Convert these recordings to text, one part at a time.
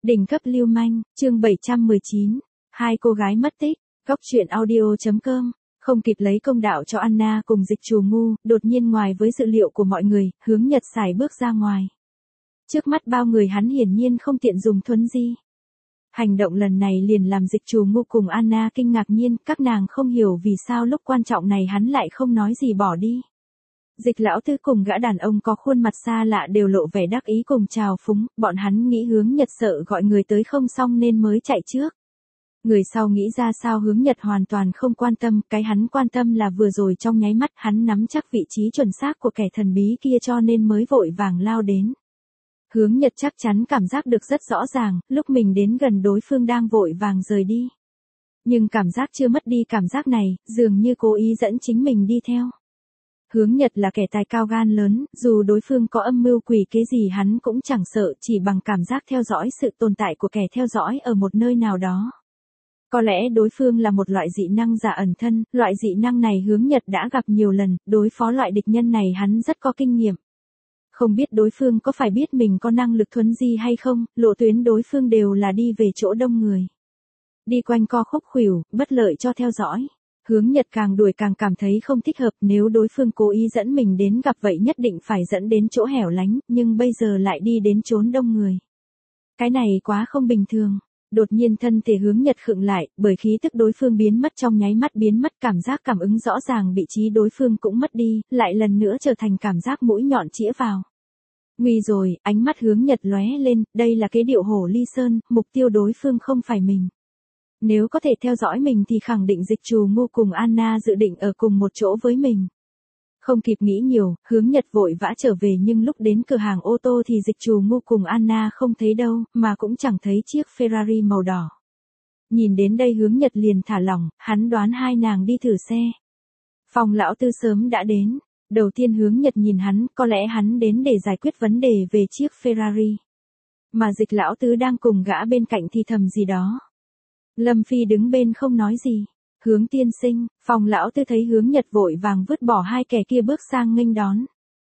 Đỉnh cấp lưu manh, chương 719, hai cô gái mất tích, góc truyện audio.com. Không kịp lấy công đạo cho Anna cùng Dịch Trù Ngu, đột nhiên ngoài với dự liệu của mọi người, Hướng Nhật sải bước ra ngoài. Trước mắt bao người hắn hiển nhiên không tiện dùng thuấn di. Hành động lần này liền làm Dịch Trù Ngu cùng Anna kinh ngạc nhiên, các nàng không hiểu vì sao lúc quan trọng này hắn lại không nói gì bỏ đi. Dịch lão tứ cùng gã đàn ông có khuôn mặt xa lạ đều lộ vẻ đắc ý cùng chào phúng, bọn hắn nghĩ Hướng Nhật sợ gọi người tới không xong nên mới chạy trước. Người sau nghĩ ra sao Hướng Nhật hoàn toàn không quan tâm, cái hắn quan tâm là vừa rồi trong nháy mắt hắn nắm chắc vị trí chuẩn xác của kẻ thần bí kia cho nên mới vội vàng lao đến. Hướng Nhật chắc chắn cảm giác được rất rõ ràng, lúc mình đến gần đối phương đang vội vàng rời đi. Nhưng cảm giác chưa mất đi cảm giác này, dường như cố ý dẫn chính mình đi theo. Hướng Nhật là kẻ tài cao gan lớn, dù đối phương có âm mưu quỷ kế gì hắn cũng chẳng sợ, chỉ bằng cảm giác theo dõi sự tồn tại của kẻ theo dõi ở một nơi nào đó. Có lẽ đối phương là một loại dị năng giả ẩn thân, loại dị năng này Hướng Nhật đã gặp nhiều lần, đối phó loại địch nhân này hắn rất có kinh nghiệm. Không biết đối phương có phải biết mình có năng lực thuấn di hay không, lộ tuyến đối phương đều là đi về chỗ đông người. Đi quanh co khúc khuỷu, bất lợi cho theo dõi. Hướng Nhật càng đuổi càng cảm thấy không thích hợp, nếu đối phương cố ý dẫn mình đến gặp vậy nhất định phải dẫn đến chỗ hẻo lánh, nhưng bây giờ lại đi đến chốn đông người. Cái này quá không bình thường. Đột nhiên thân thể Hướng Nhật khựng lại, bởi khí tức đối phương biến mất trong nháy mắt biến mất, cảm giác cảm ứng rõ ràng vị trí đối phương cũng mất đi, lại lần nữa trở thành cảm giác mũi nhọn chĩa vào. Nguy rồi, ánh mắt Hướng Nhật lóe lên, đây là kế điệu hổ ly sơn, mục tiêu đối phương không phải mình. Nếu có thể theo dõi mình thì khẳng định Dịch Trù Ngu cùng Anna dự định ở cùng một chỗ với mình. Không kịp nghĩ nhiều, Hướng Nhật vội vã trở về nhưng lúc đến cửa hàng ô tô thì Dịch Trù Ngu cùng Anna không thấy đâu, mà cũng chẳng thấy chiếc Ferrari màu đỏ. Nhìn đến đây Hướng Nhật liền thả lỏng, hắn đoán hai nàng đi thử xe. Phòng lão tư sớm đã đến. Đầu tiên Hướng Nhật nhìn hắn, có lẽ hắn đến để giải quyết vấn đề về chiếc Ferrari. Mà Dịch lão tứ đang cùng gã bên cạnh thì thầm gì đó. Lâm Phi đứng bên không nói gì. Hướng tiên sinh, phòng lão tư thấy Hướng Nhật vội vàng vứt bỏ hai kẻ kia bước sang nghênh đón.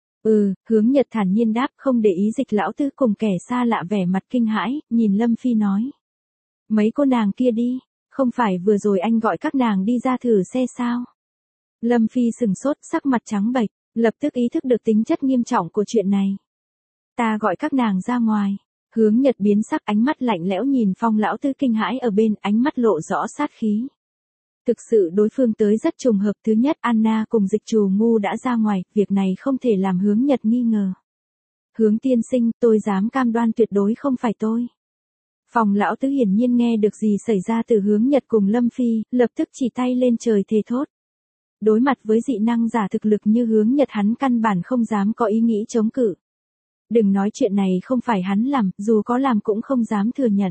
Hướng Nhật thản nhiên đáp không để ý Dịch lão tư cùng kẻ xa lạ vẻ mặt kinh hãi, nhìn Lâm Phi nói. Mấy cô nàng kia đi, không phải vừa rồi anh gọi các nàng đi ra thử xe sao? Lâm Phi sừng sốt, sắc mặt trắng bệch, lập tức ý thức được tính chất nghiêm trọng của chuyện này. Ta gọi các nàng ra ngoài. Hướng Nhật biến sắc, ánh mắt lạnh lẽo nhìn Phong lão tư kinh hãi ở bên, ánh mắt lộ rõ sát khí. Thực sự đối phương tới rất trùng hợp, thứ nhất Anna cùng Dịch Trù Ngu đã ra ngoài, việc này không thể làm Hướng Nhật nghi ngờ. Hướng tiên sinh, tôi dám cam đoan tuyệt đối không phải tôi. Phong lão tứ hiển nhiên nghe được gì xảy ra từ Hướng Nhật cùng Lâm Phi, lập tức chỉ tay lên trời thề thốt. Đối mặt với dị năng giả thực lực như Hướng Nhật hắn căn bản không dám có ý nghĩ chống cự. Đừng nói chuyện này không phải hắn làm, dù có làm cũng không dám thừa nhận.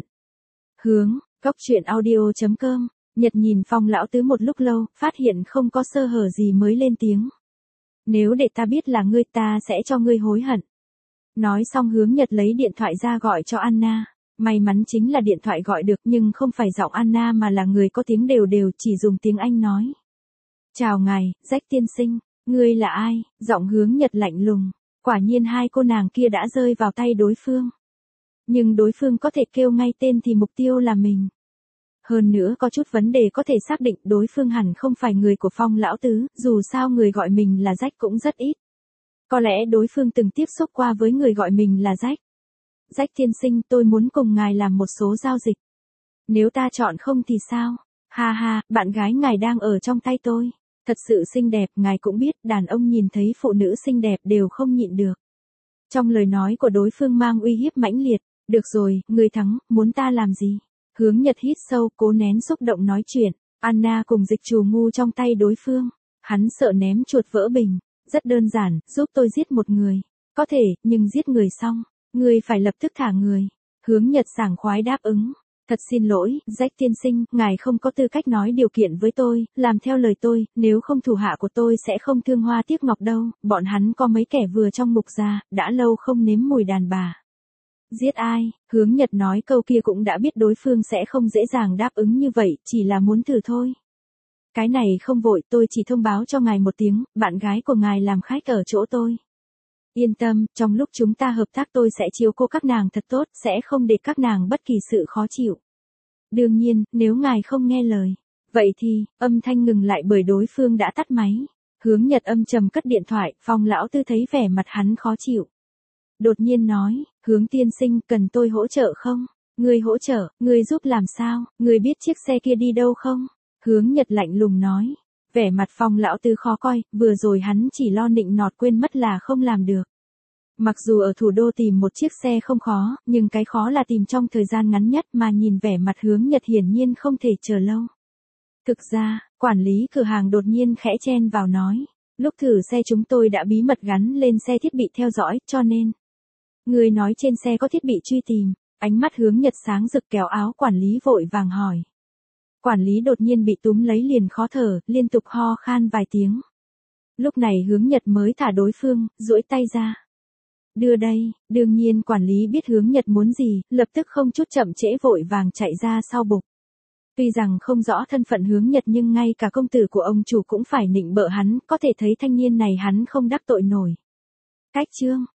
Góc truyện audio.com. Nhật nhìn Phong lão tứ một lúc lâu, phát hiện không có sơ hở gì mới lên tiếng. Nếu để ta biết là ngươi ta sẽ cho ngươi hối hận. Nói xong Hướng Nhật lấy điện thoại ra gọi cho Anna. May mắn chính là điện thoại gọi được nhưng không phải giọng Anna mà là người có tiếng đều đều chỉ dùng tiếng Anh nói. Chào ngài, Jack tiên sinh, ngươi là ai? Giọng Hướng Nhật lạnh lùng. Quả nhiên hai cô nàng kia đã rơi vào tay đối phương. Nhưng đối phương có thể kêu ngay tên thì mục tiêu là mình. Hơn nữa có chút vấn đề có thể xác định đối phương hẳn không phải người của Phong lão tứ, dù sao người gọi mình là Jack cũng rất ít. Có lẽ đối phương từng tiếp xúc qua với người gọi mình là Jack. Jack tiên sinh, tôi muốn cùng ngài làm một số giao dịch. Nếu ta chọn không thì sao? Ha ha, bạn gái ngài đang ở trong tay tôi. Thật sự xinh đẹp, ngài cũng biết, đàn ông nhìn thấy phụ nữ xinh đẹp đều không nhịn được. Trong lời nói của đối phương mang uy hiếp mãnh liệt. Được rồi, người thắng, muốn ta làm gì? Hướng Nhật hít sâu, cố nén xúc động nói chuyện. Anna cùng Dịch Trù Ngu trong tay đối phương. Hắn sợ ném chuột vỡ bình. Rất đơn giản, giúp tôi giết một người. Có thể, nhưng giết người xong, người phải lập tức thả người. Hướng Nhật sảng khoái đáp ứng. Thật xin lỗi, Jack tiên sinh, ngài không có tư cách nói điều kiện với tôi, làm theo lời tôi, nếu không thủ hạ của tôi sẽ không thương hoa tiếc ngọc đâu, bọn hắn có mấy kẻ vừa trong mục ra, đã lâu không nếm mùi đàn bà. Giết ai? Hướng Nhật nói câu kia cũng đã biết đối phương sẽ không dễ dàng đáp ứng như vậy, chỉ là muốn thử thôi. Cái này không vội, tôi chỉ thông báo cho ngài một tiếng, bạn gái của ngài làm khách ở chỗ tôi. Yên tâm, trong lúc chúng ta hợp tác tôi sẽ chiếu cố các nàng thật tốt, sẽ không để các nàng bất kỳ sự khó chịu. Đương nhiên, nếu ngài không nghe lời. Vậy thì, âm thanh ngừng lại bởi đối phương đã tắt máy. Hướng Nhật âm trầm cất điện thoại, Phong lão tư thấy vẻ mặt hắn khó chịu. Đột nhiên nói, Hướng tiên sinh, cần tôi hỗ trợ không? Ngươi hỗ trợ, ngươi giúp làm sao? Ngươi biết chiếc xe kia đi đâu không? Hướng Nhật lạnh lùng nói. Vẻ mặt Phong lão tư khó coi, vừa rồi hắn chỉ lo nịnh nọt quên mất là không làm được. Mặc dù ở thủ đô tìm một chiếc xe không khó, nhưng cái khó là tìm trong thời gian ngắn nhất, mà nhìn vẻ mặt Hướng Nhật hiển nhiên không thể chờ lâu. Thực ra, quản lý cửa hàng đột nhiên khẽ chen vào nói, lúc thử xe chúng tôi đã bí mật gắn lên xe thiết bị theo dõi, cho nên. Người nói trên xe có thiết bị truy tìm, ánh mắt Hướng Nhật sáng rực, kéo áo quản lý vội vàng hỏi. Quản lý đột nhiên bị túm lấy liền khó thở, liên tục ho khan vài tiếng. Lúc này Hướng Nhật mới thả đối phương, duỗi tay ra. Đưa đây, đương nhiên quản lý biết Hướng Nhật muốn gì, lập tức không chút chậm trễ vội vàng chạy ra sau bục. Tuy rằng không rõ thân phận Hướng Nhật nhưng ngay cả công tử của ông chủ cũng phải nịnh bợ hắn, có thể thấy thanh niên này hắn không đắc tội nổi. Cách chương